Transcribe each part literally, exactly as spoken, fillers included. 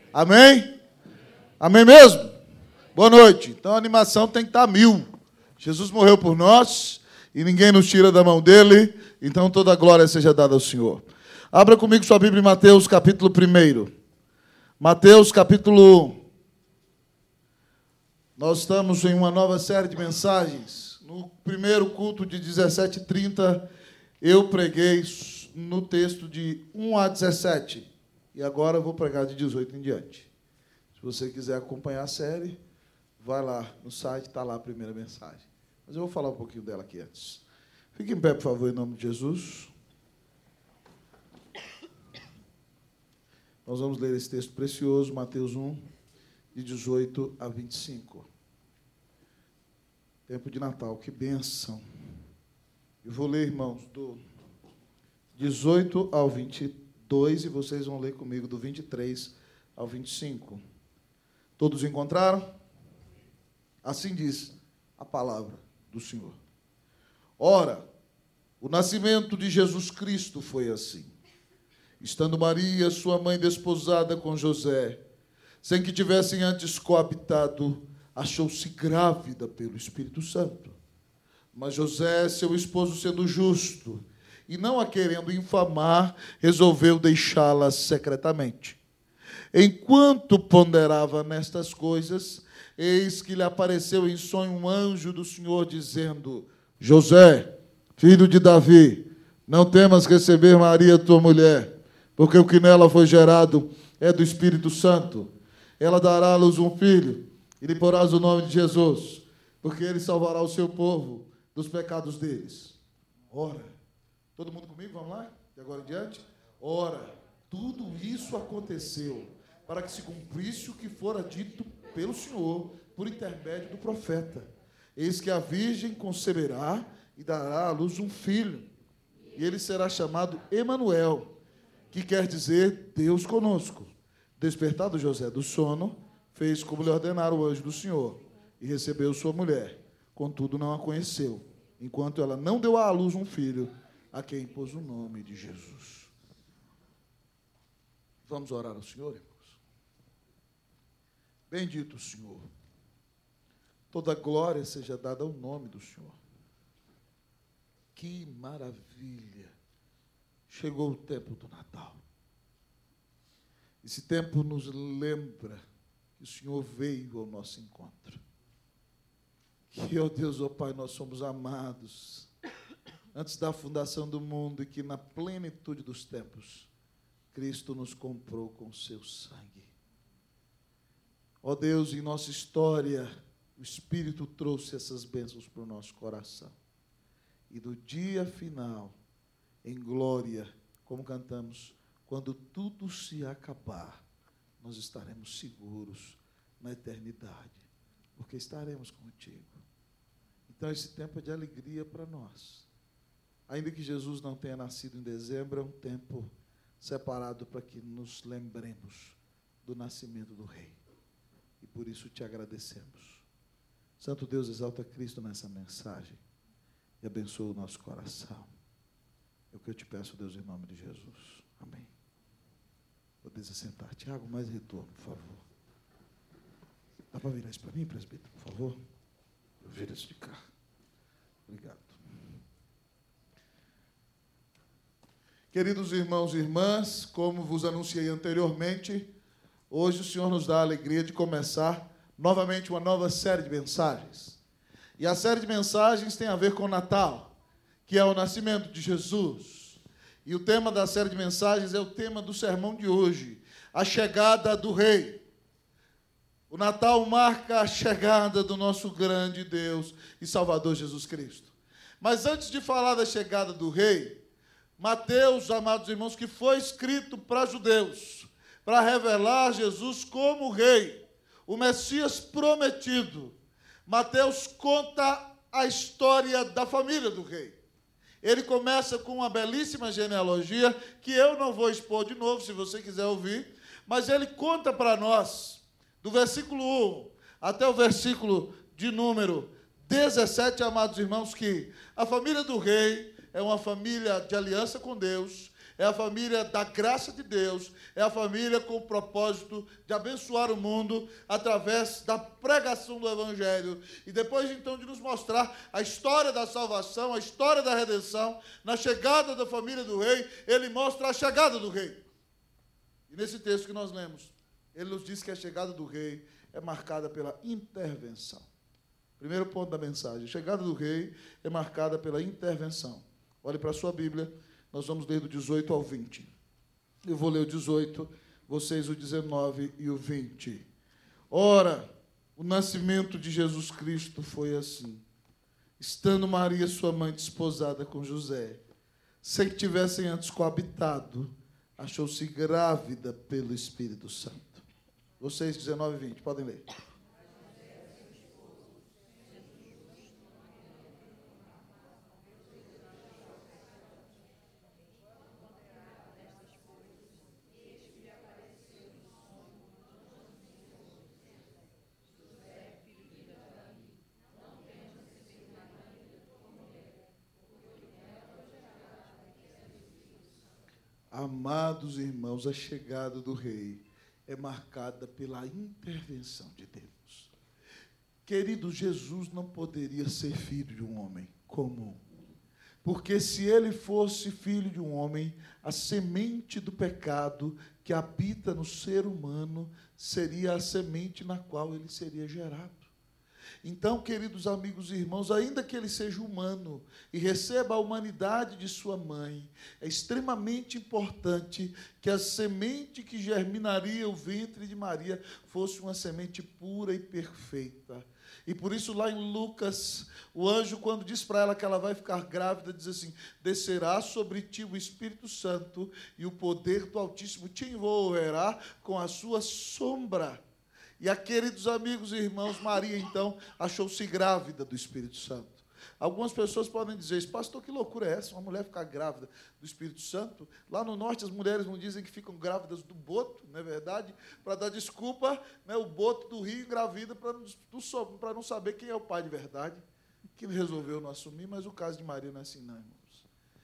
Amém? Amém mesmo? Boa noite. Então a animação tem que estar mil. Jesus morreu por nós e ninguém nos tira da mão dele, então toda a glória seja dada ao Senhor. Abra comigo sua Bíblia em Mateus capítulo um. Mateus capítulo um. Nós estamos em uma nova série de mensagens. No primeiro culto de dezessete e trinta, eu preguei no texto de um a dezessete. E agora eu vou pregar de dezoito em diante. Se você quiser acompanhar a série, vai lá no site, está lá a primeira mensagem. Mas eu vou falar um pouquinho dela aqui antes. Fique em pé, por favor, em nome de Jesus. Nós vamos ler esse texto precioso, Mateus um, de dezoito a vinte e cinco. Tempo de Natal, que bênção. Eu vou ler, irmãos, do dezoito ao vinte e dois, e vocês vão ler comigo do vinte e três ao vinte e cinco. Todos encontraram? Assim diz a palavra do Senhor. Ora, o nascimento de Jesus Cristo foi assim. Estando Maria, sua mãe, desposada com José, sem que tivessem antes coabitado, achou-se grávida pelo Espírito Santo. Mas José, seu esposo, sendo justo e não a querendo infamar, resolveu deixá-la secretamente. Enquanto ponderava nestas coisas, eis que lhe apareceu em sonho um anjo do Senhor, dizendo: José, filho de Davi, não temas receber Maria, tua mulher, porque o que nela foi gerado é do Espírito Santo. Ela dará à luz um filho, e lhe porás o nome de Jesus, porque ele salvará o seu povo dos pecados deles. Ora, todo mundo comigo? Vamos lá? De agora em diante? Ora, tudo isso aconteceu para que se cumprisse o que fora dito pelo Senhor, por intermédio do profeta. Eis que a virgem conceberá e dará à luz um filho, e ele será chamado Emanuel, que quer dizer Deus conosco. Despertado José do sono, fez como lhe ordenara o anjo do Senhor, e recebeu sua mulher. Contudo, não a conheceu, enquanto ela não deu à luz um filho, a quem pôs o nome de Jesus. Vamos orar ao Senhor, irmãos? Bendito o Senhor. Toda glória seja dada ao nome do Senhor. Que maravilha! Chegou o tempo do Natal. Esse tempo nos lembra que o Senhor veio ao nosso encontro. Que, ó Deus, ó Pai, nós somos amados antes da fundação do mundo e que na plenitude dos tempos Cristo nos comprou com seu sangue. Ó Deus, em nossa história, o Espírito trouxe essas bênçãos para o nosso coração. E do dia final, em glória, como cantamos, quando tudo se acabar, nós estaremos seguros na eternidade, porque estaremos contigo. Então, esse tempo é de alegria para nós. Ainda que Jesus não tenha nascido em dezembro, é um tempo separado para que nos lembremos do nascimento do Rei. E por isso te agradecemos. Santo Deus, exalta Cristo nessa mensagem e abençoa o nosso coração. É o que eu te peço, Deus, em nome de Jesus. Amém. Podes assentar. Tiago, mais retorno, por favor. Dá para virar isso para mim, presbítero, por favor? Eu viro isso de cá. Obrigado. Queridos irmãos e irmãs, como vos anunciei anteriormente, hoje o Senhor nos dá a alegria de começar novamente uma nova série de mensagens. E a série de mensagens tem a ver com o Natal, que é o nascimento de Jesus. E o tema da série de mensagens é o tema do sermão de hoje, a chegada do Rei. O Natal marca a chegada do nosso grande Deus e Salvador Jesus Cristo. Mas antes de falar da chegada do Rei, Mateus, amados irmãos, que foi escrito para judeus, para revelar Jesus como Rei, o Messias prometido. Mateus conta a história da família do Rei. Ele começa com uma belíssima genealogia, que eu não vou expor de novo, se você quiser ouvir, mas ele conta para nós, do versículo um até o versículo de número dezessete, amados irmãos, que a família do Rei é uma família de aliança com Deus, é a família da graça de Deus, é a família com o propósito de abençoar o mundo através da pregação do Evangelho. E depois, então, de nos mostrar a história da salvação, a história da redenção, na chegada da família do rei, ele mostra a chegada do rei. E nesse texto que nós lemos, ele nos diz que a chegada do rei é marcada pela intervenção. Primeiro ponto da mensagem, a chegada do rei é marcada pela intervenção. Olhe para a sua Bíblia, nós vamos ler do dezoito ao vinte. Eu vou ler o dezoito, vocês o dezenove e o vinte. Ora, o nascimento de Jesus Cristo foi assim. Estando Maria, sua mãe, desposada com José, sem que tivessem antes coabitado, achou-se grávida pelo Espírito Santo. Vocês, dezenove e vinte, podem ler. Amados irmãos, a chegada do rei é marcada pela intervenção de Deus. Querido, Jesus não poderia ser filho de um homem comum, porque se ele fosse filho de um homem, a semente do pecado que habita no ser humano seria a semente na qual ele seria gerado. Então, queridos amigos e irmãos, ainda que ele seja humano e receba a humanidade de sua mãe, é extremamente importante que a semente que germinaria o ventre de Maria fosse uma semente pura e perfeita. E por isso, lá em Lucas, o anjo, quando diz para ela que ela vai ficar grávida, diz assim: descerá sobre ti o Espírito Santo e o poder do Altíssimo te envolverá com a sua sombra. E a, queridos amigos e irmãos, Maria, então, achou-se grávida do Espírito Santo. Algumas pessoas podem dizer: pastor, que loucura é essa? Uma mulher ficar grávida do Espírito Santo? Lá no norte, as mulheres não dizem que ficam grávidas do boto, não é verdade? Para dar desculpa, né, o boto do rio engravida para não, para não saber quem é o pai de verdade, que resolveu não assumir, mas o caso de Maria não é assim, não, irmãos.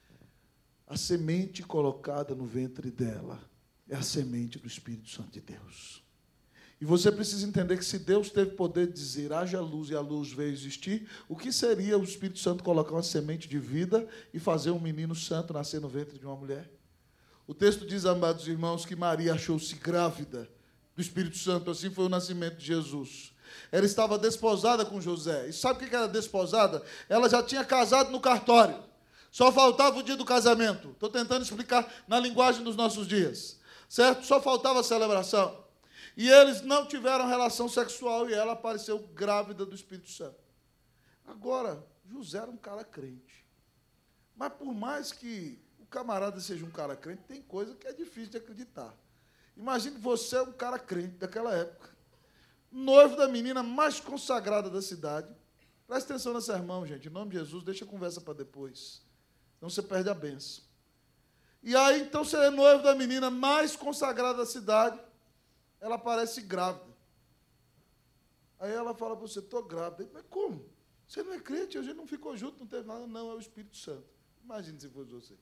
A semente colocada no ventre dela é a semente do Espírito Santo de Deus. E você precisa entender que se Deus teve poder de dizer haja luz e a luz veio existir, o que seria o Espírito Santo colocar uma semente de vida e fazer um menino santo nascer no ventre de uma mulher? O texto diz, amados irmãos, que Maria achou-se grávida do Espírito Santo, assim foi o nascimento de Jesus. Ela estava desposada com José. E sabe o que era desposada? Ela já tinha casado no cartório. Só faltava o dia do casamento. Estou tentando explicar na linguagem dos nossos dias. Certo? Só faltava a celebração. E eles não tiveram relação sexual e ela apareceu grávida do Espírito Santo. Agora, José era um cara crente. Mas por mais que o camarada seja um cara crente, tem coisa que é difícil de acreditar. Imagine você um cara crente daquela época, noivo da menina mais consagrada da cidade. Presta atenção nesse sermão, gente. Em nome de Jesus, deixa a conversa para depois. Senão você perde a bênção. E aí, então, você é noivo da menina mais consagrada da cidade. Ela aparece grávida. Aí ela fala para você: estou grávida. Mas como? Você não é crente, a gente não ficou junto, não teve nada. Não, é o Espírito Santo. Imagine se fosse você.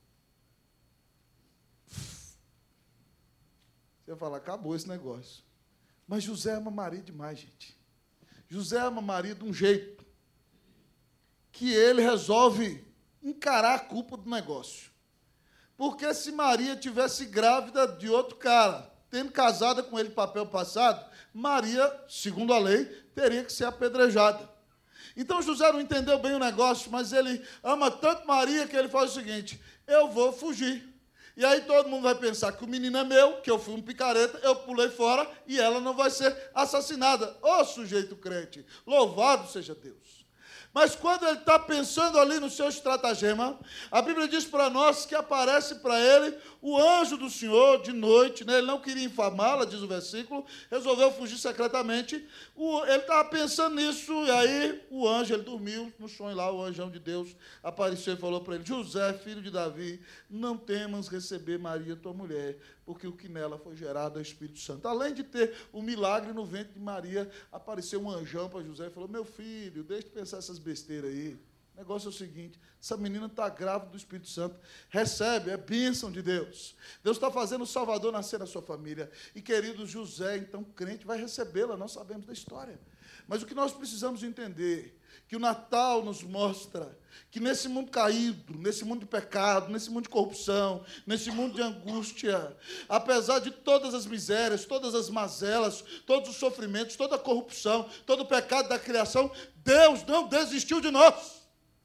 Você vai falar: acabou esse negócio. Mas José ama Maria demais, gente. José ama Maria de um jeito que ele resolve encarar a culpa do negócio. Porque se Maria tivesse grávida de outro cara, tendo casada com ele papel passado, Maria, segundo a lei, teria que ser apedrejada. Então José não entendeu bem o negócio, mas ele ama tanto Maria que ele faz o seguinte: eu vou fugir. E aí todo mundo vai pensar que o menino é meu, que eu fui um picareta, eu pulei fora e ela não vai ser assassinada. Ô sujeito crente, louvado seja Deus. Mas quando ele está pensando ali no seu estratagema, a Bíblia diz para nós que aparece para ele o anjo do Senhor de noite, né? Ele não queria infamá-la, diz o versículo, resolveu fugir secretamente. O, ele estava pensando nisso, e aí o anjo, ele dormiu no sonho lá, o anjão de Deus apareceu e falou para ele: José, filho de Davi, não temas receber Maria, tua mulher, porque o que nela foi gerado é o Espírito Santo. Além de ter o milagre no ventre de Maria, apareceu um anjão para José e falou: meu filho, deixa de pensar essas besteiras aí. O negócio é o seguinte, essa menina está grávida do Espírito Santo, recebe, é bênção de Deus. Deus está fazendo o Salvador nascer na sua família. E, querido José, então, crente, vai recebê-la, nós sabemos da história. Mas o que nós precisamos entender, que o Natal nos mostra que nesse mundo caído, nesse mundo de pecado, nesse mundo de corrupção, nesse mundo de angústia, apesar de todas as misérias, todas as mazelas, todos os sofrimentos, toda a corrupção, todo o pecado da criação, Deus não desistiu de nós.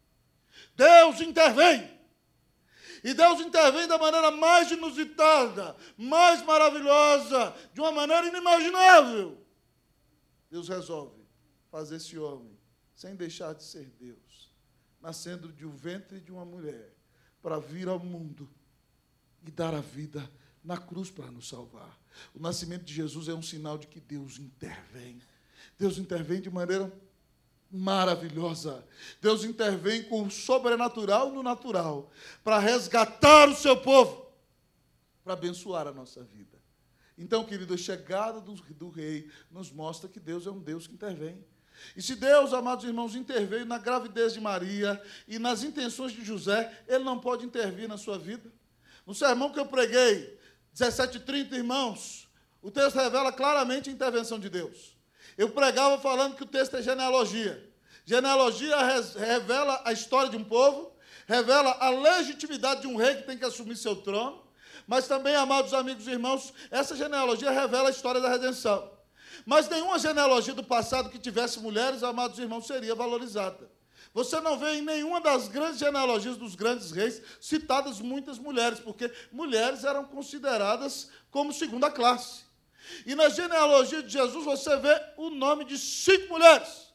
Deus intervém. E Deus intervém da maneira mais inusitada, mais maravilhosa, de uma maneira inimaginável. Deus resolve fazer esse homem, sem deixar de ser Deus, nascendo de um ventre de uma mulher, para vir ao mundo e dar a vida na cruz para nos salvar. O nascimento de Jesus é um sinal de que Deus intervém. Deus intervém de maneira maravilhosa. Deus intervém com o sobrenatural no natural, para resgatar o seu povo, para abençoar a nossa vida. Então, querido, a chegada do, do rei nos mostra que Deus é um Deus que intervém. E se Deus, amados irmãos, interveio na gravidez de Maria e nas intenções de José, Ele não pode intervir na sua vida? No sermão que eu preguei, dezessete e trinta, irmãos, o texto revela claramente a intervenção de Deus. Eu pregava falando que o texto é genealogia. Genealogia revela a história de um povo, revela a legitimidade de um rei que tem que assumir seu trono, mas também, amados amigos e irmãos, essa genealogia revela a história da redenção. Mas nenhuma genealogia do passado que tivesse mulheres, amados irmãos, seria valorizada. Você não vê em nenhuma das grandes genealogias dos grandes reis citadas muitas mulheres, porque mulheres eram consideradas como segunda classe. E na genealogia de Jesus você vê o nome de cinco mulheres.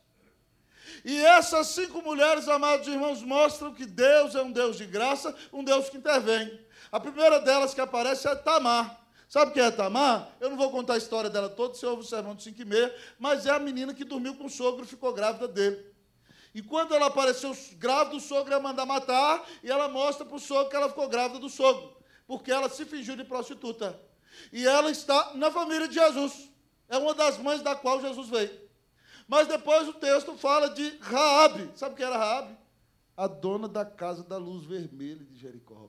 E essas cinco mulheres, amados irmãos, mostram que Deus é um Deus de graça, um Deus que intervém. A primeira delas que aparece é Tamar. Sabe quem é Tamar? Eu não vou contar a história dela toda, você ouve o sermão de cinco e meia, mas é a menina que dormiu com o sogro e ficou grávida dele. E quando ela apareceu grávida, o sogro ia mandar matar, e ela mostra para o sogro que ela ficou grávida do sogro, porque ela se fingiu de prostituta. E ela está na família de Jesus. É uma das mães da qual Jesus veio. Mas depois o texto fala de Raabe. Sabe quem era Raabe? A dona da casa da luz vermelha de Jericó.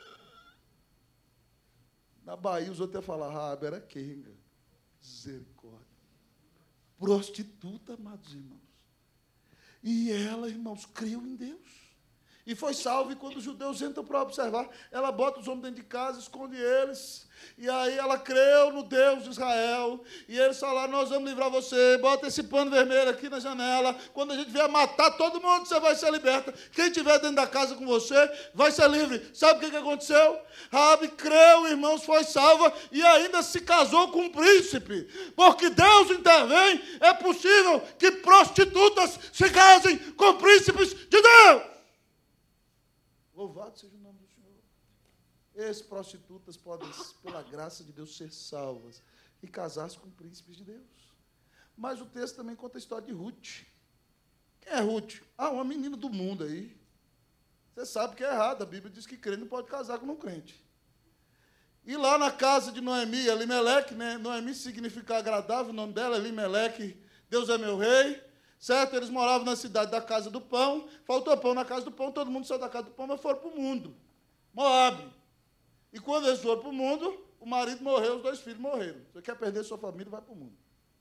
Na Bahia, os outros iam falar, Raabe era quenga. Misericórdia. Prostituta, amados irmãos. E ela, irmãos, creu em Deus. E foi salva, e quando os judeus entram para observar, ela bota os homens dentro de casa, esconde eles. E aí ela creu no Deus de Israel. E eles falaram, nós vamos livrar você, bota esse pano vermelho aqui na janela. Quando a gente vier matar todo mundo, você vai ser liberta. Quem estiver dentro da casa com você, vai ser livre. Sabe o que, que aconteceu? Raabe creu, irmãos, foi salva e ainda se casou com um príncipe. Porque Deus intervém, é possível que prostitutas se casem com príncipes de Deus. Louvado seja o nome do Senhor. Esses prostitutas podem, pela graça de Deus, ser salvas e casar-se com príncipes de Deus. Mas o texto também conta a história de Ruth. Quem é Ruth? Ah, uma menina do mundo aí. Você sabe que é errado. A Bíblia diz que crente não pode casar com um crente. E lá na casa de Noemi, Elimeleque, né? Noemi significa agradável, o nome dela é Elimeleque, Deus é meu rei. Certo? Eles moravam na cidade da Casa do Pão, faltou pão na Casa do Pão, todo mundo saiu da Casa do Pão, mas foram para o mundo. Moabe. E quando eles foram para o mundo, o marido morreu, os dois filhos morreram. Você quer perder sua família, vai para o mundo.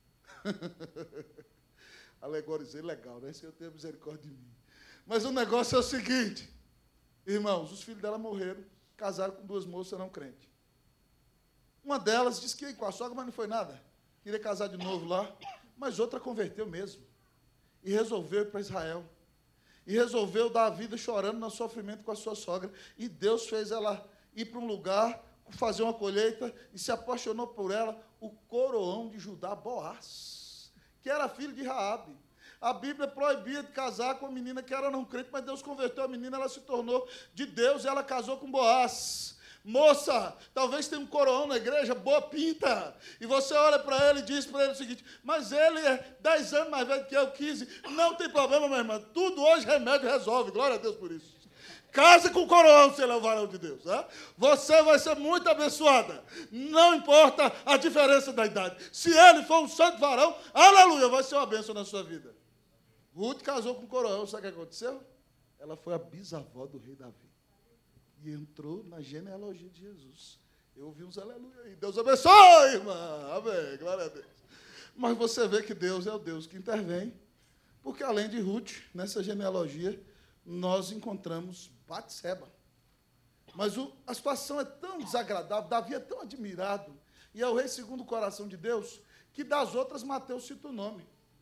Alegorizei legal, né? Senhor, tenha misericórdia de mim. Mas o negócio é o seguinte, irmãos, os filhos dela morreram, casaram com duas moças não crentes. Uma delas disse que ia com a sogra, mas não foi nada. Queria casar de novo lá, mas outra converteu mesmo. E resolveu ir para Israel. E resolveu dar a vida chorando no sofrimento com a sua sogra. E Deus fez ela ir para um lugar, fazer uma colheita, e se apaixonou por ela, o coroão de Judá, Boaz, que era filho de Raabe. A Bíblia proibia de casar com uma menina que era não crente, mas Deus converteu a menina, ela se tornou de Deus, e ela casou com Boaz. Moça, talvez tenha um coroão na igreja, boa pinta. E você olha para ele e diz para ele o seguinte, mas ele é dez anos mais velho que eu, quinze. Não tem problema, minha irmã. Tudo hoje remédio resolve. Glória a Deus por isso. Case com o coroão, se ele é o varão de Deus. Né? Você vai ser muito abençoada. Não importa a diferença da idade. Se ele for um santo varão, aleluia, vai ser uma bênção na sua vida. Ruth casou com o coroão. Sabe o que aconteceu? Ela foi a bisavó do rei Davi. E entrou na genealogia de Jesus. Eu ouvi uns aleluia aí. Deus abençoe, irmã. Amém. Glória a Deus. Mas você vê que Deus é o Deus que intervém, porque além de Ruth, nessa genealogia, nós encontramos Batseba. Mas o, a situação é tão desagradável, Davi é tão admirado, e é o rei segundo o coração de Deus, que das outras Mateus cita o nome.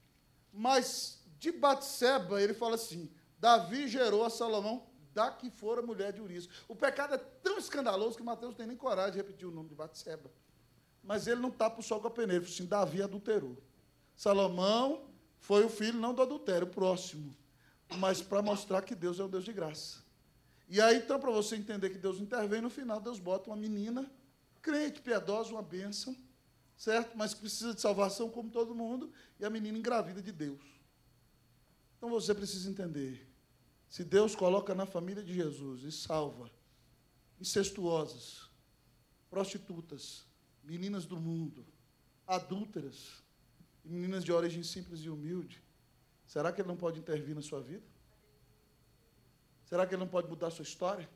Mas de Batseba, ele fala assim, Davi gerou a Salomão, da que fora mulher de Urias. O pecado é tão escandaloso que Mateus não tem nem coragem de repetir o nome de Batseba. Mas ele não tapa o sol com a peneira. Ele falou assim, Davi adulterou. Salomão foi o filho, não do adultério, o próximo. Mas para mostrar que Deus é um Deus de graça. E aí, então, para você entender que Deus intervém, no final, Deus bota uma menina, crente, piedosa, uma bênção, certo? Mas que precisa de salvação como todo mundo, e a menina engravida de Deus. Então, você precisa entender. Se Deus coloca na família de Jesus e salva incestuosas, prostitutas, meninas do mundo, adúlteras, meninas de origem simples e humilde, será que Ele não pode intervir na sua vida? Será que Ele não pode mudar a sua história?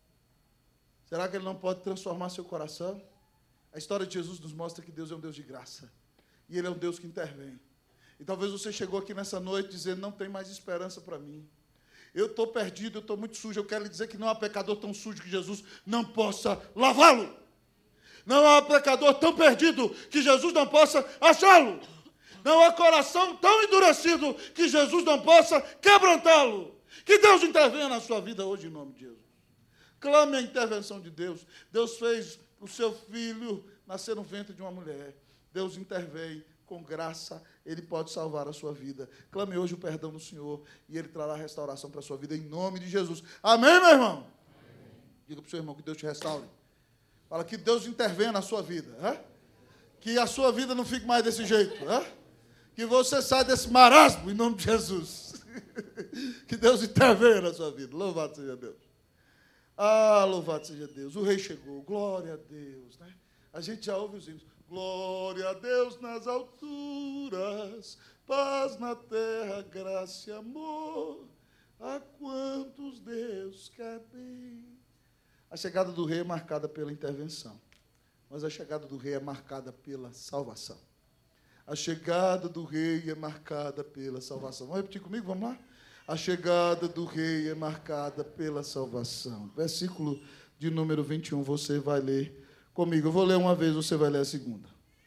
Será que Ele não pode transformar seu coração? A história de Jesus nos mostra que Deus é um Deus de graça. E Ele é um Deus que intervém. E talvez você chegou aqui nessa noite dizendo, não tem mais esperança para mim. Eu estou perdido, eu estou muito sujo. Eu quero lhe dizer que não há pecador tão sujo que Jesus não possa lavá-lo. Não há pecador tão perdido que Jesus não possa achá-lo. Não há coração tão endurecido que Jesus não possa quebrantá-lo. Que Deus intervenha na sua vida hoje, em nome de Jesus. Clame a intervenção de Deus. Deus fez o seu filho nascer no ventre de uma mulher. Deus intervém com graça, Ele pode salvar a sua vida. Clame hoje o perdão do Senhor e Ele trará restauração para a sua vida, em nome de Jesus. Amém, meu irmão? Amém. Diga para o seu irmão que Deus te restaure. Fala que Deus intervenha na sua vida. É? Que a sua vida não fique mais desse jeito. É? Que você saia desse marasmo, em nome de Jesus. Que Deus intervenha na sua vida. Louvado seja Deus. Ah, louvado seja Deus. O rei chegou. Glória a Deus. Né? A gente já ouve os hinos. Glória a Deus nas alturas, paz na terra, graça e amor, a quantos Deus quer bem. A chegada do rei é marcada pela intervenção, mas a chegada do rei é marcada pela salvação. A chegada do rei é marcada pela salvação. Vamos repetir comigo? Vamos lá? A chegada do rei é marcada pela salvação. Versículo de número vinte e um, você vai ler comigo. Eu vou ler uma vez, você vai ler a segunda.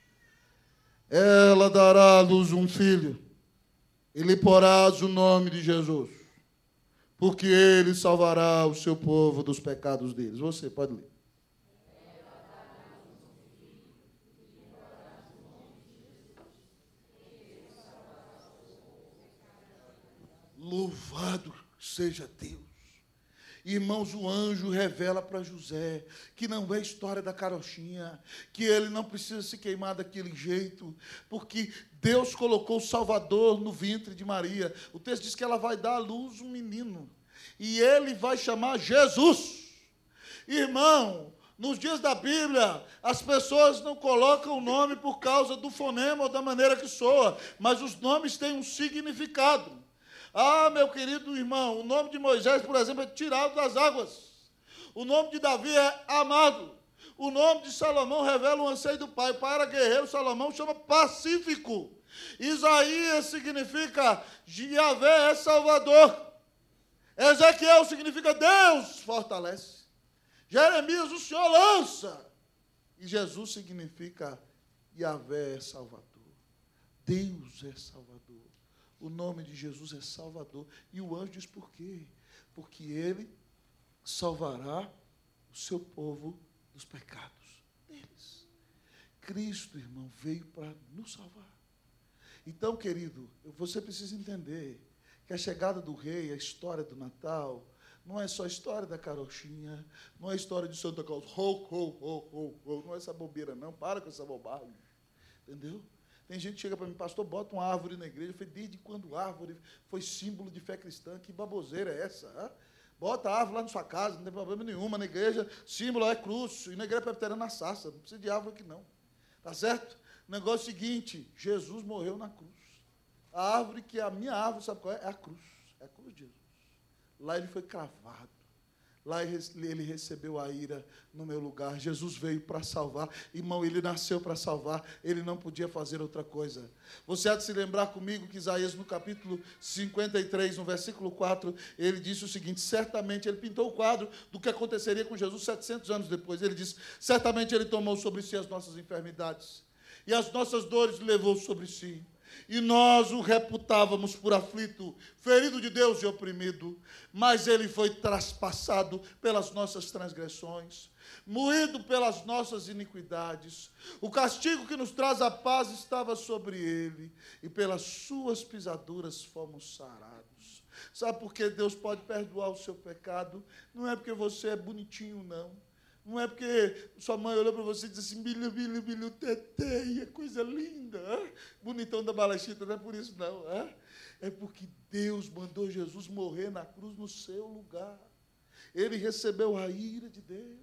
Ela dará à luz um filho, e lhe porás o nome de Jesus, porque ele salvará o seu povo dos pecados deles. Você pode ler. Louvado seja Deus. Irmãos, o anjo revela para José que não é história da carochinha, que ele não precisa se queimar daquele jeito, porque Deus colocou o Salvador no ventre de Maria. O texto diz que ela vai dar à luz um menino, e ele vai chamar Jesus. Irmão, nos dias da Bíblia, as pessoas não colocam o nome por causa do fonema ou da maneira que soa, mas os nomes têm um significado. Ah, meu querido irmão, o nome de Moisés, por exemplo, é tirado das águas. O nome de Davi é amado. O nome de Salomão revela o anseio do pai. O pai era guerreiro, Salomão chama pacífico. Isaías significa Yahvé é Salvador. Ezequiel significa Deus fortalece. Jeremias, o Senhor lança. E Jesus significa Yahvé é Salvador. Deus é Salvador. O nome de Jesus é Salvador. E o anjo diz por quê? Porque ele salvará o seu povo dos pecados deles. Cristo, irmão, veio para nos salvar. Então, querido, você precisa entender que a chegada do rei, a história do Natal, não é só a história da carochinha, não é a história de Santa Claus, ho, ho, ho, ho, ho, não é essa bobeira, não. Para com essa bobagem. Entendeu? Tem gente que chega para mim, pastor, bota uma árvore na igreja. Eu falei, desde quando árvore foi símbolo de fé cristã? Que baboseira é essa? Hein? Bota a árvore lá na sua casa, não tem problema nenhum. Na igreja, símbolo é cruz. E na igreja presbiteriana, na sarça. Não precisa de árvore aqui, não. Tá certo? O negócio é o seguinte, Jesus morreu na cruz. A árvore que é a minha árvore, sabe qual é? É a cruz. É a cruz de Jesus. Lá ele foi cravado. Lá ele recebeu a ira no meu lugar. Jesus veio para salvar. Irmão, ele nasceu para salvar. Ele não podia fazer outra coisa. Você há de se lembrar comigo que Isaías, no capítulo cinquenta e três, no versículo quatro, ele disse o seguinte: certamente, ele pintou o quadro do que aconteceria com Jesus setecentos anos depois. Ele disse: certamente ele tomou sobre si as nossas enfermidades e as nossas dores levou sobre si. E nós o reputávamos por aflito, ferido de Deus e oprimido, mas ele foi traspassado pelas nossas transgressões, moído pelas nossas iniquidades. O castigo que nos traz a paz estava sobre ele, e pelas suas pisaduras fomos sarados. Sabe por que Deus pode perdoar o seu pecado? Não é porque você é bonitinho, não. Não é porque sua mãe olhou para você e disse assim: bilho, bilho, bilho, teteia, coisa linda. Hein? Bonitão da balachita, não é por isso, não. Hein? É porque Deus mandou Jesus morrer na cruz no seu lugar. Ele recebeu a ira de Deus.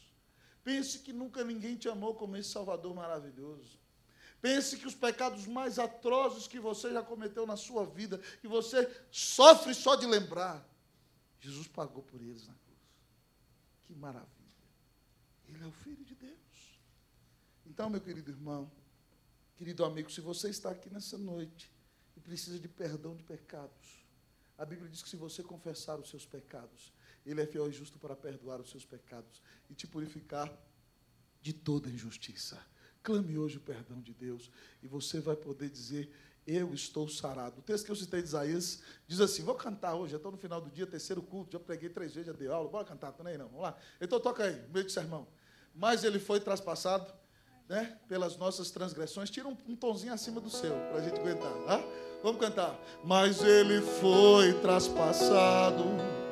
Pense que nunca ninguém te amou como esse Salvador maravilhoso. Pense que os pecados mais atrozes que você já cometeu na sua vida, que você sofre só de lembrar, Jesus pagou por eles na cruz. Que maravilha. Ele é o Filho de Deus. Então, meu querido irmão, querido amigo, se você está aqui nessa noite e precisa de perdão de pecados, a Bíblia diz que se você confessar os seus pecados, Ele é fiel e justo para perdoar os seus pecados e te purificar de toda injustiça. Clame hoje o perdão de Deus e você vai poder dizer: eu estou sarado. O texto que eu citei de Isaías diz assim: vou cantar hoje, já estou no final do dia, terceiro culto, já preguei três vezes, já dei aula, bora cantar também, não, vamos lá. Então toca aí, meio de sermão. Mas ele foi traspassado, né, pelas nossas transgressões. Tira um, um tonzinho acima do seu, para a gente aguentar. Tá? Vamos cantar. Mas ele foi traspassado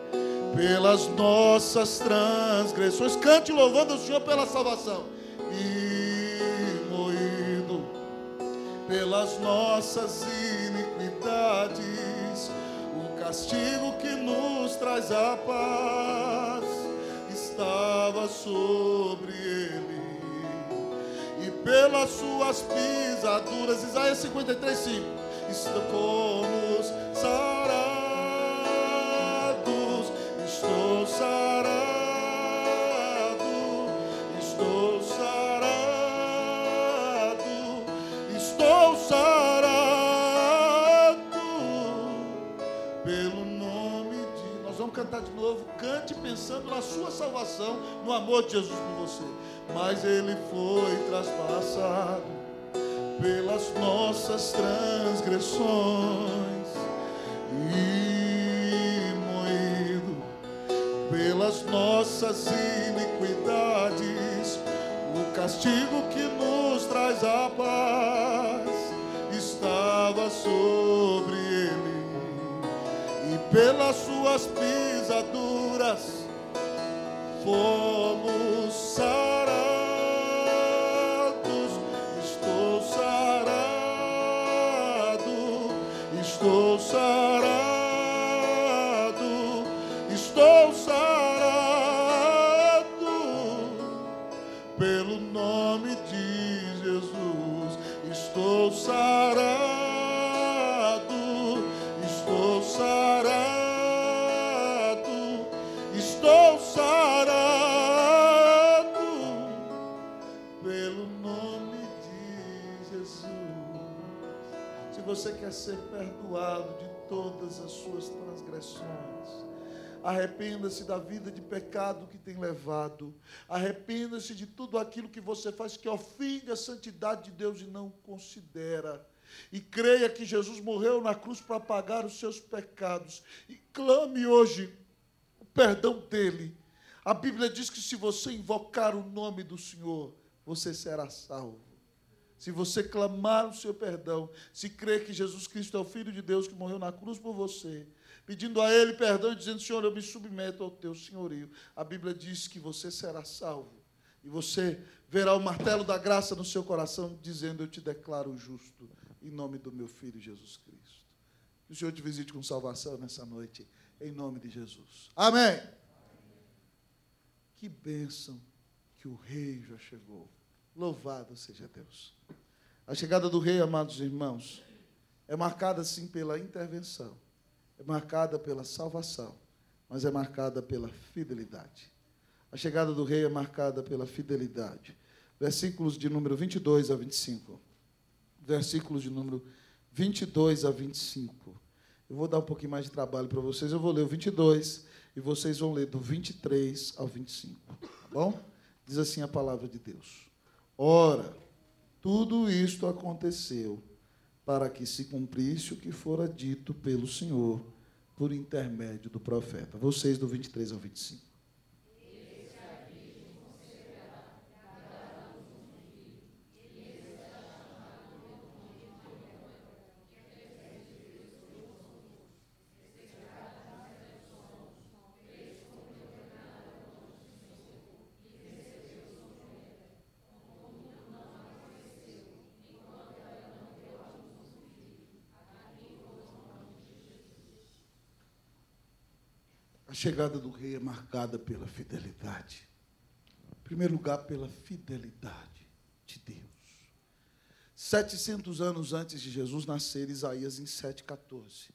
pelas nossas transgressões. Cante louvando o Senhor pela salvação. E moído pelas nossas iniquidades, o castigo que nos traz a paz estava sobre ele, e pelas suas pisaduras, Isaías cinquenta e três, cinco, estamos sarados, estou sarado, estou sarado, estou sarado, pelo nome de... Nós vamos cantar de novo. Cante pensando na sua salvação, no amor de Jesus por você. Mas ele foi traspassado pelas nossas transgressões e moído pelas nossas iniquidades. O castigo que nos traz a paz estava sobre ele, e pelas suas pisaduras fomos sarados. Estou sarado, estou sarado, estou sarado, pelo nome de Jesus. Estou sarado, estou sarado, estou sarado, pelo nome de Jesus. Se você quer ser perdoado de todas as suas transgressões, arrependa-se da vida de pecado que tem levado. Arrependa-se de tudo aquilo que você faz que ofende a santidade de Deus e não considera. E creia que Jesus morreu na cruz para pagar os seus pecados. E clame hoje o perdão dele. A Bíblia diz que se você invocar o nome do Senhor, você será salvo. Se você clamar o seu perdão, se crer que Jesus Cristo é o Filho de Deus que morreu na cruz por você, pedindo a Ele perdão e dizendo: Senhor, eu me submeto ao teu senhorio, a Bíblia diz que você será salvo. E você verá o martelo da graça no seu coração, dizendo: eu te declaro justo, em nome do meu Filho Jesus Cristo. Que o Senhor te visite com salvação nessa noite, em nome de Jesus. Amém. Que bênção que o Rei já chegou. Louvado seja Deus. A chegada do Rei, amados irmãos, é marcada sim pela intervenção, é marcada pela salvação, mas é marcada pela fidelidade. A chegada do rei é marcada pela fidelidade. Versículos de número vinte e dois a vinte e cinco. Versículos de número vinte e dois a vinte e cinco. Eu vou dar um pouquinho mais de trabalho para vocês. Eu vou ler o vinte e dois e vocês vão ler do vinte e três ao vinte e cinco. Tá bom? Diz assim a palavra de Deus. Ora, tudo isto aconteceu para que se cumprisse o que fora dito pelo Senhor por intermédio do profeta. Vocês do vinte e três ao vinte e cinco. A chegada do rei é marcada pela fidelidade. Em primeiro lugar, pela fidelidade de Deus. setecentos anos antes de Jesus nascer, Isaías, em sete, quatorze.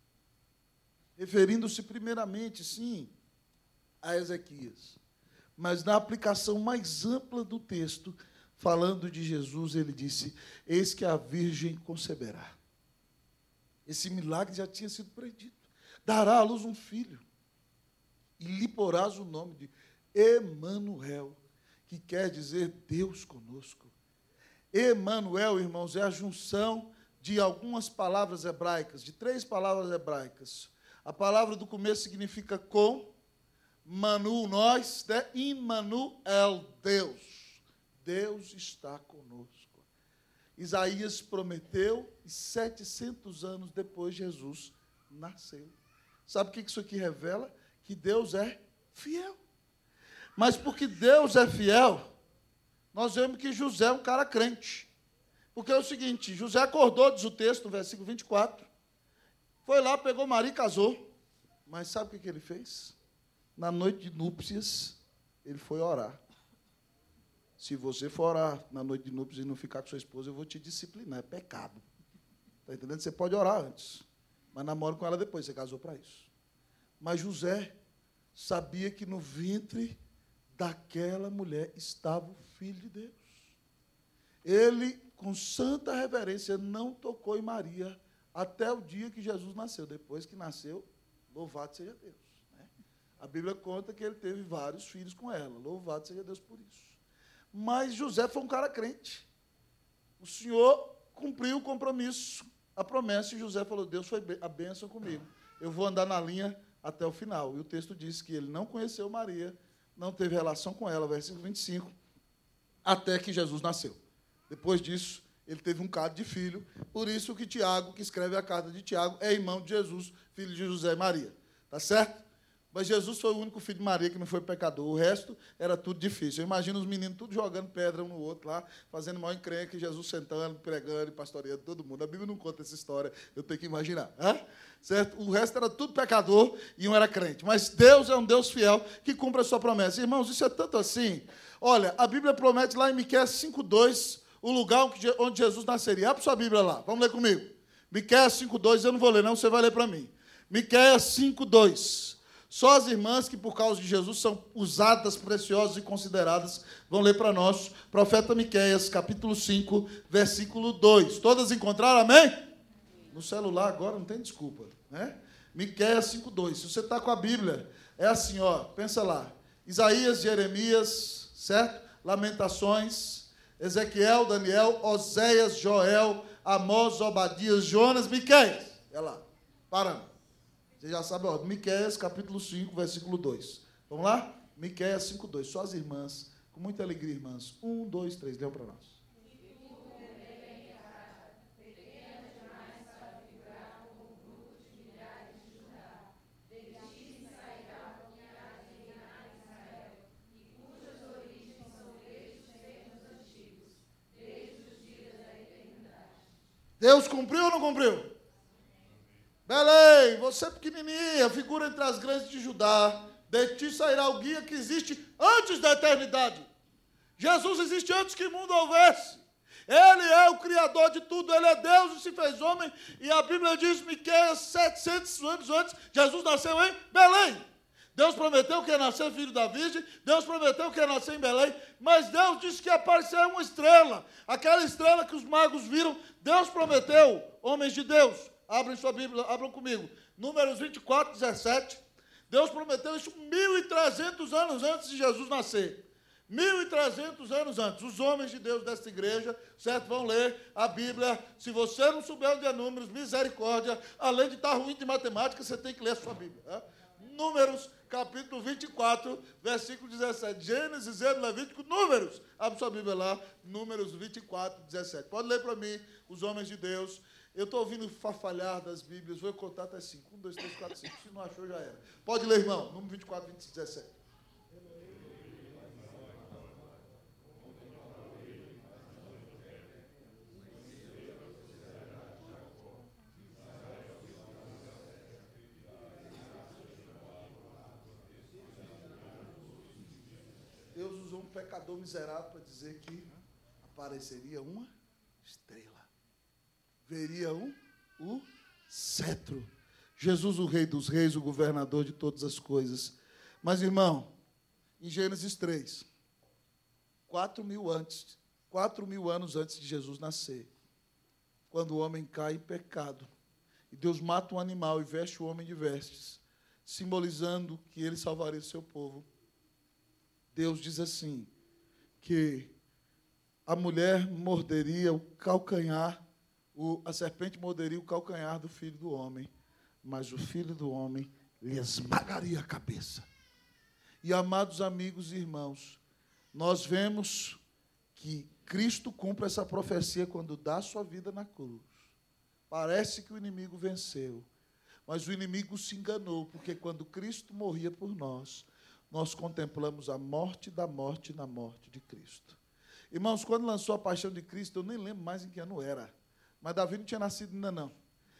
Referindo-se primeiramente, sim, a Ezequias. Mas na aplicação mais ampla do texto, falando de Jesus, ele disse, eis que a virgem conceberá. Esse milagre já tinha sido predito. Dará à luz um filho. E lhe porás o nome de Emanuel, que quer dizer Deus conosco. Emanuel, irmãos, é a junção de algumas palavras hebraicas, de três palavras hebraicas. A palavra do começo significa com, Manu, nós, né? Immanuel, Deus. Deus está conosco. Isaías prometeu e setecentos anos depois Jesus nasceu. Sabe o que isso aqui revela? Que Deus é fiel. Mas porque Deus é fiel, nós vemos que José é um cara crente. Porque é o seguinte, José acordou, diz o texto, no versículo vinte e quatro, foi lá, pegou Maria e casou. Mas sabe o que ele fez? Na noite de núpcias, ele foi orar. Se você for orar na noite de núpcias e não ficar com sua esposa, eu vou te disciplinar, é pecado. Está entendendo? Você pode orar antes, mas namora com ela depois, você casou para isso. Mas José sabia que no ventre daquela mulher estava o Filho de Deus. Ele, com santa reverência, não tocou em Maria até o dia que Jesus nasceu. Depois que nasceu, louvado seja Deus. Né? A Bíblia conta que ele teve vários filhos com ela. Louvado seja Deus por isso. Mas José foi um cara crente. O Senhor cumpriu o compromisso, a promessa, e José falou, Deus foi a bênção comigo. Eu vou andar na linha até o final. E o texto diz que ele não conheceu Maria, não teve relação com ela, versículo vinte e cinco, até que Jesus nasceu. Depois disso, ele teve um bocado de filho, por isso que Tiago, que escreve a carta de Tiago, é irmão de Jesus, filho de José e Maria. Tá certo? Mas Jesus foi o único filho de Maria que não foi pecador. O resto era tudo difícil. Eu imagino os meninos tudo jogando pedra um no outro lá, fazendo mal encrenca, e Jesus sentando, pregando e pastoreando todo mundo. A Bíblia não conta essa história, eu tenho que imaginar. Hein? Certo? O resto era tudo pecador e um era crente. Mas Deus é um Deus fiel que cumpre a sua promessa. Irmãos, isso é tanto assim. Olha, a Bíblia promete lá em Miqueias cinco, dois, o lugar onde Jesus nasceria. Abre sua Bíblia lá, vamos ler comigo. Miqueias cinco, dois, eu não vou ler não, você vai ler para mim. Miqueias cinco, dois. Só as irmãs que, por causa de Jesus, são usadas, preciosas e consideradas, vão ler para nós, profeta Miqueias, capítulo cinco, versículo dois. Todas encontraram, amém? No celular agora não tem desculpa, né? Miqueias cinco, dois. Se você está com a Bíblia, é assim, ó, pensa lá. Isaías, Jeremias, certo? Lamentações, Ezequiel, Daniel, Oséias, Joel, Amós, Obadias, Jonas, Miqueias. É lá, parando. Você já sabe, ó, Miqueias, capítulo cinco, versículo dois. Vamos lá? Miqueias cinco, dois. Só as irmãs, com muita alegria, irmãs. Um, dois, três. Leiam para nós. Deus cumpriu ou não cumpriu? Belém, você pequenininha, figura entre as grandes de Judá, de ti sairá o guia que existe antes da eternidade. Jesus existe antes que o mundo houvesse. Ele é o Criador de tudo, Ele é Deus e se fez homem. E a Bíblia diz, Miqueias, setecentos anos antes, Jesus nasceu em Belém. Deus prometeu que ia nascer filho da virgem, Deus prometeu que ia nascer em Belém, mas Deus disse que ia aparecer uma estrela, aquela estrela que os magos viram. Deus prometeu, homens de Deus, abrem sua Bíblia, abram comigo, Números vinte e quatro, dezessete, Deus prometeu isso mil e trezentos anos antes de Jesus nascer. Mil e trezentos anos antes, os homens de Deus desta igreja, certo, vão ler a Bíblia. Se você não souber onde é Números, misericórdia, além de estar ruim de matemática, você tem que ler a sua Bíblia. Né? Números, capítulo vinte e quatro, versículo dezessete. Gênesis, Êxodo, Levítico, Números. Abre sua Bíblia lá, Números vinte e quatro, dezessete. Pode ler para mim, os homens de Deus. Eu estou ouvindo farfalhar das Bíblias, vou contar até cinco. um, dois, três, quatro, cinco. Se não achou, já era. Pode ler, irmão. Número vinte e quatro, vinte e cinco, dezessete. Deus usou um pecador miserável para dizer que apareceria uma estrela. Veria um, o cetro. Jesus, o Rei dos Reis, o governador de todas as coisas. Mas, irmão, em Gênesis três, quatro mil, antes, quatro mil anos antes de Jesus nascer, quando o homem cai em pecado, e Deus mata um animal e veste o homem de vestes, simbolizando que ele salvaria o seu povo, Deus diz assim, que a mulher morderia o calcanhar, o, a serpente morderia o calcanhar do filho do homem, mas o filho do homem lhe esmagaria a cabeça. E, amados amigos e irmãos, nós vemos que Cristo cumpre essa profecia quando dá a sua vida na cruz. Parece que o inimigo venceu, mas o inimigo se enganou, porque quando Cristo morria por nós, nós contemplamos a morte da morte na morte de Cristo. Irmãos, quando lançou a Paixão de Cristo, eu nem lembro mais em que ano era, mas Davi não tinha nascido ainda não.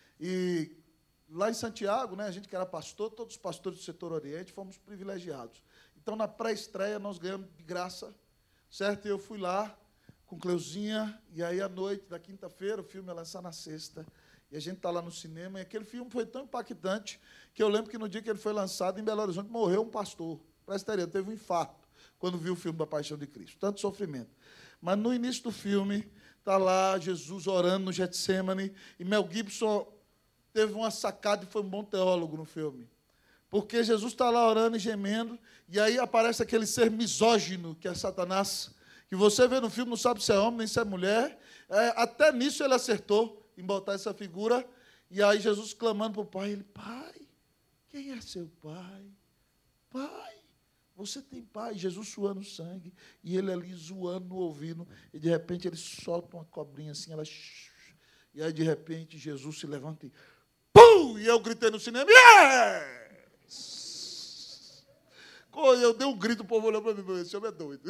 E lá em Santiago, né, a gente que era pastor, todos os pastores do setor Oriente, fomos privilegiados. Então, na pré-estreia, nós ganhamos de graça, certo? E eu fui lá com Cleuzinha, e aí, à noite da quinta-feira, o filme ia lançar na sexta, e a gente está lá no cinema, e aquele filme foi tão impactante, que eu lembro que no dia que ele foi lançado, em Belo Horizonte, morreu um pastor. Presbiteriano, teve um infarto quando viu o filme da Paixão de Cristo, tanto sofrimento. Mas no início do filme, está lá Jesus orando no Getsêmani, e Mel Gibson teve uma sacada e foi um bom teólogo no filme. Porque Jesus está lá orando e gemendo, e aí aparece aquele ser misógino, que é Satanás, que você vê no filme, não sabe se é homem nem se é mulher. É, até nisso ele acertou em botar essa figura, e aí Jesus clamando para o Pai, ele, Pai, quem é seu Pai? Pai, você tem pai, Jesus suando sangue, e ele ali zoando no ouvido, e de repente ele solta uma cobrinha assim, ela... E aí de repente Jesus se levanta e... Pum! E eu gritei no cinema, yes! Eu dei um grito, o povo olhou para mim, esse homem é doido.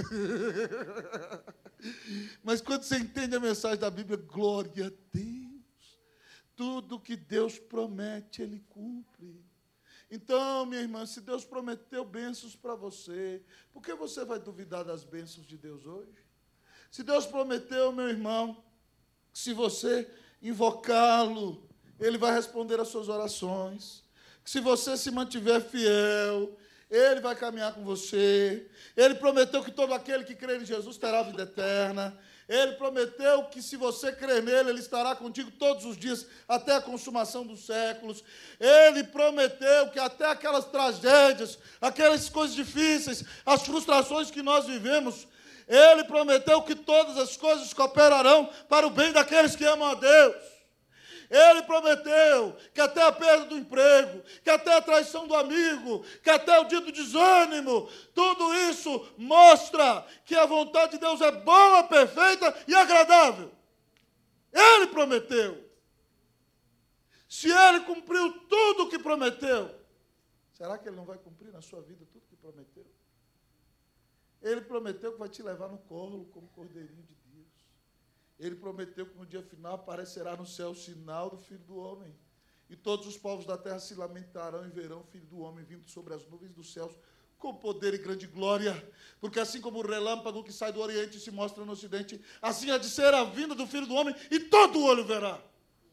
Mas quando você entende a mensagem da Bíblia, glória a Deus, tudo que Deus promete, Ele cumpre. Então, minha irmã, se Deus prometeu bênçãos para você, por que você vai duvidar das bênçãos de Deus hoje? Se Deus prometeu, meu irmão, que se você invocá-lo, Ele vai responder às suas orações, que se você se mantiver fiel, Ele vai caminhar com você. Ele prometeu que todo aquele que crê em Jesus terá vida eterna. Ele prometeu que, se você crer nele, Ele estará contigo todos os dias, até a consumação dos séculos. Ele prometeu que até aquelas tragédias, aquelas coisas difíceis, as frustrações que nós vivemos, Ele prometeu que todas as coisas cooperarão para o bem daqueles que amam a Deus. Ele prometeu que até a perda do emprego, que até a traição do amigo, que até o dia do desânimo, tudo isso mostra que a vontade de Deus é boa, perfeita e agradável. Ele prometeu. Se Ele cumpriu tudo o que prometeu, será que Ele não vai cumprir na sua vida tudo o que prometeu? Ele prometeu que vai te levar no colo como cordeirinho de Deus. Ele prometeu que no dia final aparecerá no céu o sinal do Filho do Homem. E todos os povos da terra se lamentarão e verão o Filho do Homem vindo sobre as nuvens dos céus com poder e grande glória. Porque assim como o relâmpago que sai do Oriente e se mostra no Ocidente, assim há de ser a vinda do Filho do Homem e todo o olho verá.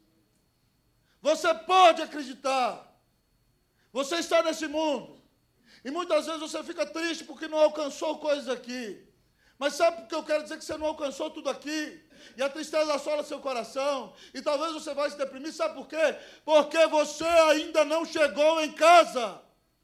Você pode acreditar. Você está nesse mundo. E muitas vezes você fica triste porque não alcançou coisas aqui. Mas sabe por que eu quero dizer que você não alcançou tudo aqui? E a tristeza assola seu coração. E talvez você vai se deprimir. Sabe por quê? Porque você ainda não chegou em casa.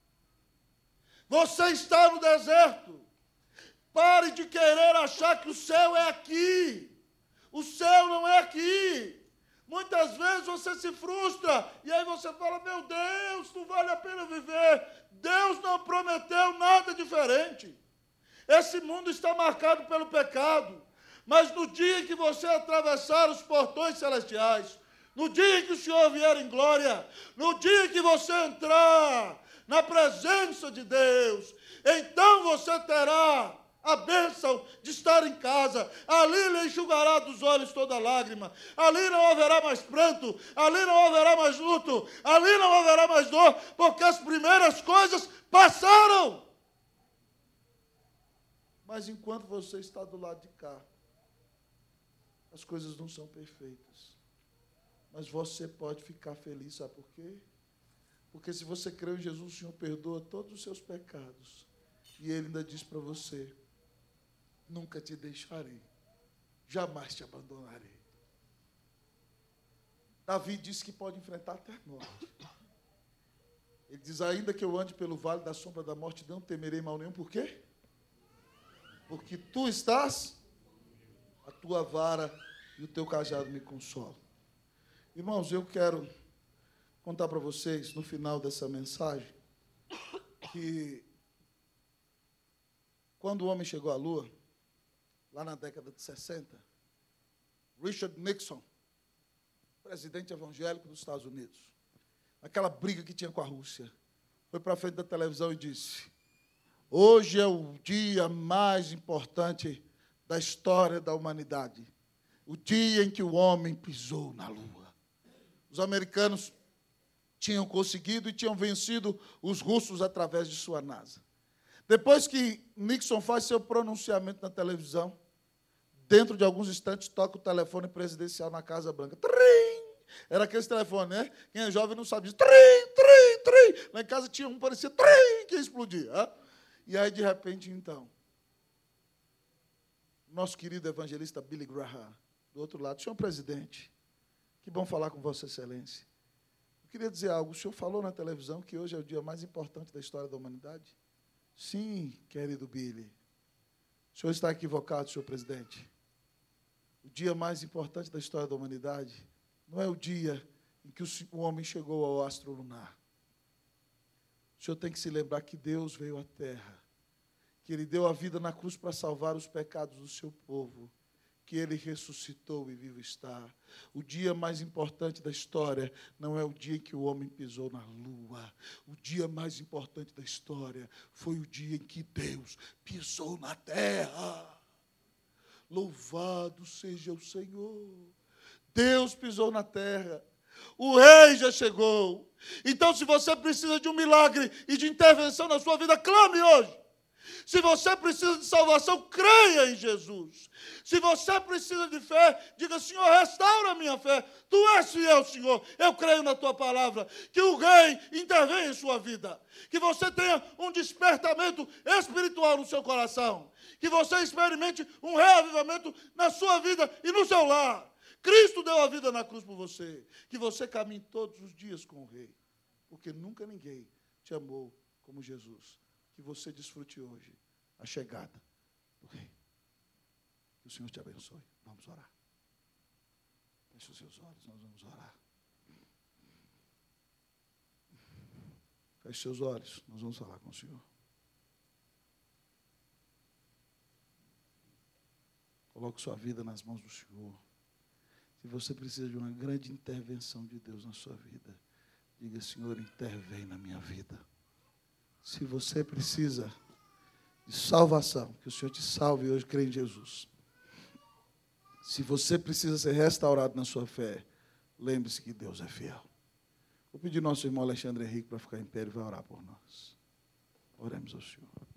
Você está no deserto. Pare de querer achar que o céu é aqui. O céu não é aqui. Muitas vezes você se frustra. E aí você fala, meu Deus, não vale a pena viver. Deus não prometeu nada diferente. Esse mundo está marcado pelo pecado. Mas no dia em que você atravessar os portões celestiais, no dia em que o Senhor vier em glória, no dia em que você entrar na presença de Deus, então você terá a bênção de estar em casa. Ali lhe enxugará dos olhos toda lágrima. Ali não haverá mais pranto. Ali não haverá mais luto. Ali não haverá mais dor, porque as primeiras coisas passaram. Mas enquanto você está do lado de cá, as coisas não são perfeitas. Mas você pode ficar feliz, sabe por quê? Porque se você crê em Jesus, o Senhor perdoa todos os seus pecados. E Ele ainda diz para você, nunca te deixarei, jamais te abandonarei. Davi disse que pode enfrentar até a morte. Ele diz, ainda que eu ande pelo vale da sombra da morte, não temerei mal nenhum. Por quê? Porque tu estás, a tua vara e o teu cajado me consolam. Irmãos, eu quero contar para vocês, no final dessa mensagem, que quando o homem chegou à Lua, lá na década de sessenta, Richard Nixon, presidente evangélico dos Estados Unidos, aquela briga que tinha com a Rússia, foi para a frente da televisão e disse, hoje é o dia mais importante da história da humanidade, o dia em que o homem pisou na Lua. Os americanos tinham conseguido e tinham vencido os russos através de sua NASA. Depois que Nixon faz seu pronunciamento na televisão, dentro de alguns instantes toca o telefone presidencial na Casa Branca. Trim! Era aquele telefone, né? Quem é jovem não sabe disso. Trim, trim, trim. Lá em casa tinha um, parecia trim, que explodia. Hein? E aí, de repente, então, nosso querido evangelista Billy Graham, do outro lado, senhor presidente, que bom falar com Vossa Excelência. Eu queria dizer algo, o senhor falou na televisão que hoje é o dia mais importante da história da humanidade? Sim, querido Billy. O senhor está equivocado, senhor presidente. O dia mais importante da história da humanidade não é o dia em que o homem chegou ao astro lunar. O senhor tem que se lembrar que Deus veio à terra, que Ele deu a vida na cruz para salvar os pecados do seu povo, que Ele ressuscitou e vivo está. O dia mais importante da história não é o dia em que o homem pisou na lua. O dia mais importante da história foi o dia em que Deus pisou na terra. Louvado seja o Senhor. Deus pisou na terra. O rei já chegou. Então, se você precisa de um milagre e de intervenção na sua vida, clame hoje. Se você precisa de salvação, creia em Jesus. Se você precisa de fé, diga, Senhor, restaura a minha fé. Tu és fiel, Senhor. Eu creio na tua palavra. Que o rei intervenha em sua vida. Que você tenha um despertamento espiritual no seu coração. Que você experimente um reavivamento na sua vida e no seu lar. Cristo deu a vida na cruz por você. Que você caminhe todos os dias com o rei. Porque nunca ninguém te amou como Jesus. Que você desfrute hoje a chegada do Rei. Que o Senhor te abençoe. Vamos orar. Feche os seus olhos, nós vamos orar. Feche seus olhos, nós vamos falar com o Senhor. Coloque sua vida nas mãos do Senhor. Se você precisa de uma grande intervenção de Deus na sua vida, diga, Senhor, intervém na minha vida. Se você precisa de salvação, que o Senhor te salve hoje, crê em Jesus. Se você precisa ser restaurado na sua fé, lembre-se que Deus é fiel. Vou pedir ao nosso irmão Alexandre Henrique para ficar em pé e vai orar por nós. Oremos ao Senhor.